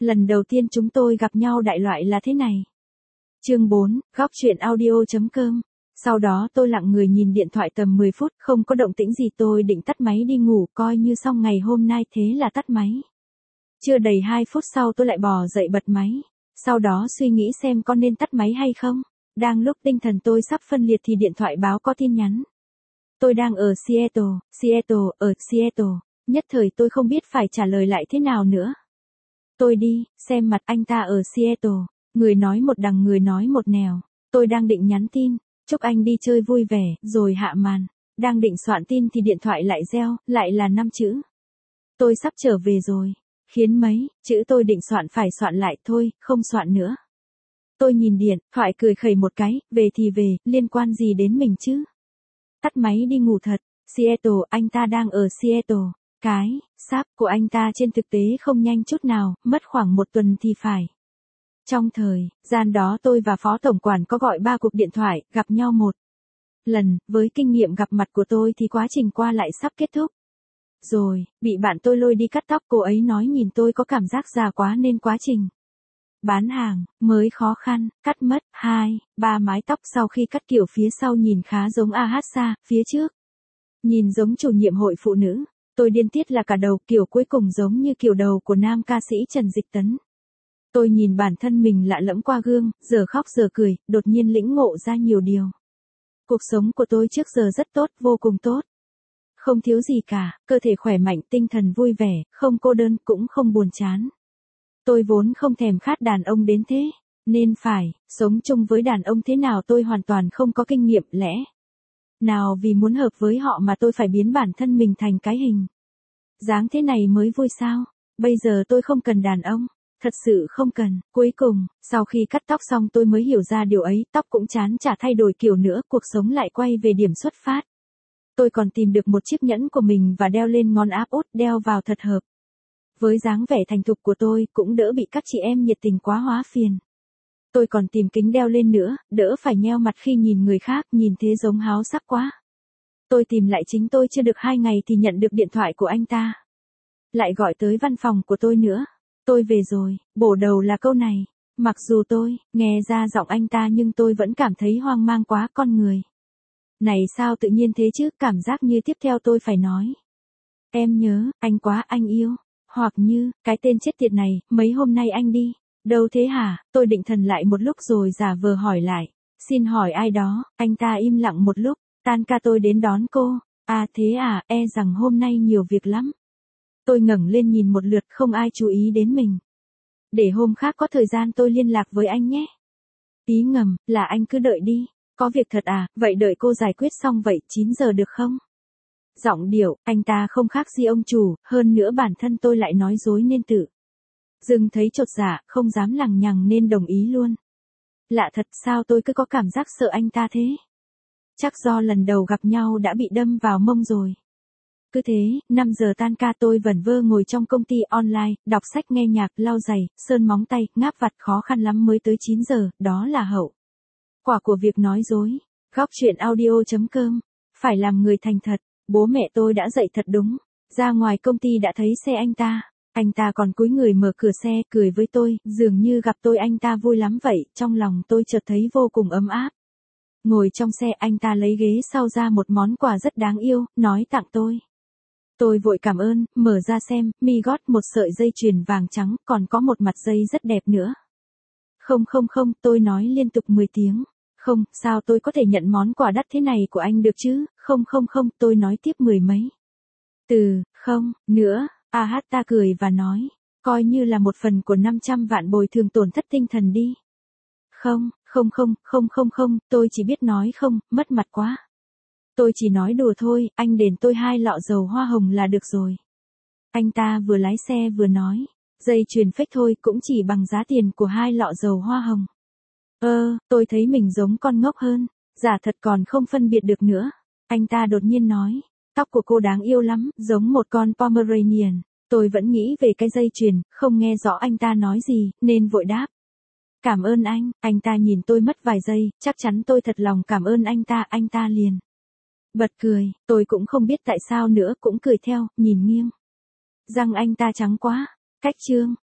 Lần đầu tiên chúng tôi gặp nhau đại loại là thế này. Chương 4, góc truyện audio.com. Sau đó tôi lặng người nhìn điện thoại tầm 10 phút, không có động tĩnh gì, tôi định tắt máy đi ngủ, coi như xong ngày hôm nay, thế là tắt máy. Chưa đầy 2 phút sau tôi lại bò dậy bật máy. Sau đó suy nghĩ xem có nên tắt máy hay không. Đang lúc tinh thần tôi sắp phân liệt thì điện thoại báo có tin nhắn. Tôi đang ở ở Seattle. Nhất thời tôi không biết phải trả lời lại thế nào nữa. Tôi đi, xem mặt anh ta ở Seattle. Người nói một đằng người nói một nẻo. Tôi đang định nhắn tin, chúc anh đi chơi vui vẻ, rồi hạ màn. Đang định soạn tin thì điện thoại lại reo, lại là 5 chữ. Tôi sắp trở về rồi. Khiến mấy chữ tôi định soạn phải soạn lại thôi, không soạn nữa. Tôi nhìn điện thoại cười khẩy một cái, về thì về, liên quan gì đến mình chứ? Tắt máy đi ngủ thật. Seattle, anh ta đang ở Seattle. Cái sáp của anh ta trên thực tế không nhanh chút nào, mất khoảng 1 tuần thì phải. Trong thời gian đó tôi và phó tổng quản có gọi 3 cuộc điện thoại, gặp nhau 1 lần, với kinh nghiệm gặp mặt của tôi thì quá trình qua lại sắp kết thúc. Rồi, bị bạn tôi lôi đi cắt tóc, cô ấy nói nhìn tôi có cảm giác già quá nên quá trình bán hàng mới khó khăn, cắt mất 2-3 mái tóc, sau khi cắt kiểu phía sau nhìn khá giống Ahasa, phía trước nhìn giống chủ nhiệm hội phụ nữ. Tôi điên tiết là cả đầu, kiểu cuối cùng giống như kiểu đầu của nam ca sĩ Trần Dịch Tấn. Tôi nhìn bản thân mình lạ lẫm qua gương, giờ khóc giờ cười, đột nhiên lĩnh ngộ ra nhiều điều. Cuộc sống của tôi trước giờ rất tốt, vô cùng tốt. Không thiếu gì cả, cơ thể khỏe mạnh, tinh thần vui vẻ, không cô đơn, cũng không buồn chán. Tôi vốn không thèm khát đàn ông đến thế, nên phải sống chung với đàn ông thế nào tôi hoàn toàn không có kinh nghiệm, lẽ nào vì muốn hợp với họ mà tôi phải biến bản thân mình thành cái hình dáng thế này mới vui sao? Bây giờ tôi không cần đàn ông, thật sự không cần. Cuối cùng, sau khi cắt tóc xong tôi mới hiểu ra điều ấy, tóc cũng chán chả thay đổi kiểu nữa, cuộc sống lại quay về điểm xuất phát. Tôi còn tìm được một chiếc nhẫn của mình và đeo lên ngón áp út, đeo vào thật hợp với dáng vẻ thành thục của tôi, cũng đỡ bị các chị em nhiệt tình quá hóa phiền. Tôi còn tìm kính đeo lên nữa, đỡ phải nheo mặt khi nhìn người khác, nhìn thế giống háo sắc quá. Tôi tìm lại chính tôi chưa được 2 ngày thì nhận được điện thoại của anh ta. Lại gọi tới văn phòng của tôi nữa. Tôi về rồi, bổ đầu là câu này. Mặc dù tôi nghe ra giọng anh ta nhưng tôi vẫn cảm thấy hoang mang quá, con người này sao tự nhiên thế chứ, cảm giác như tiếp theo tôi phải nói. Em nhớ, anh quá, anh yêu. Hoặc như, cái tên chết tiệt này, mấy hôm nay anh đi đâu thế hả? Tôi định thần lại một lúc rồi giả vờ hỏi lại. Xin hỏi ai đó? Anh ta im lặng một lúc. Tan ca tôi đến đón cô. À thế à, e rằng hôm nay nhiều việc lắm. Tôi ngẩng lên nhìn một lượt, không ai chú ý đến mình. Để hôm khác có thời gian tôi liên lạc với anh nhé. Ý ngầm là anh cứ đợi đi. Có việc thật à, vậy đợi cô giải quyết xong vậy 9 giờ được không? Giọng điệu, anh ta không khác gì ông chủ, hơn nữa bản thân tôi lại nói dối nên tự dưng thấy chột dạ, không dám lằng nhằng nên đồng ý luôn. Lạ thật, sao tôi cứ có cảm giác sợ anh ta thế? Chắc do lần đầu gặp nhau đã bị đâm vào mông rồi. Cứ thế, 5 giờ tan ca tôi vẩn vơ ngồi trong công ty online, đọc sách, nghe nhạc, lau giày, sơn móng tay, ngáp vặt, khó khăn lắm mới tới 9 giờ, đó là hậu quả của việc nói dối. Góc truyện audio.com. Phải làm người thành thật. Bố mẹ tôi đã dậy thật đúng. Ra ngoài công ty đã thấy xe anh ta. Anh ta còn cúi người mở cửa xe, cười với tôi, dường như gặp tôi anh ta vui lắm vậy, trong lòng tôi chợt thấy vô cùng ấm áp. Ngồi trong xe, anh ta lấy ghế sau ra một món quà rất đáng yêu, nói tặng tôi. Tôi vội cảm ơn, mở ra xem, mi gót một sợi dây chuyền vàng trắng, còn có một mặt dây rất đẹp nữa. Không, tôi nói liên tục 10 tiếng. Không, sao tôi có thể nhận món quà đắt thế này của anh được chứ? Không, tôi nói tiếp 10 mấy không, nữa. Ta cười và nói, coi như là một phần của 500 vạn bồi thường tổn thất tinh thần đi. Không, tôi chỉ biết nói không, mất mặt quá. Tôi chỉ nói đùa thôi, anh đền tôi 2 lọ dầu hoa hồng là được rồi. Anh ta vừa lái xe vừa nói, dây chuyền fake thôi, cũng chỉ bằng giá tiền của 2 lọ dầu hoa hồng. Tôi thấy mình giống con ngốc hơn, giả thật còn không phân biệt được nữa. Anh ta đột nhiên nói, tóc của cô đáng yêu lắm, giống một con Pomeranian. Tôi vẫn nghĩ về cái dây chuyền, không nghe rõ anh ta nói gì, nên vội đáp. Cảm ơn anh ta nhìn tôi mất vài giây, chắc chắn tôi thật lòng cảm ơn anh ta liền bật cười, tôi cũng không biết tại sao nữa, cũng cười theo, nhìn nghiêng. Răng anh ta trắng quá. Cách chương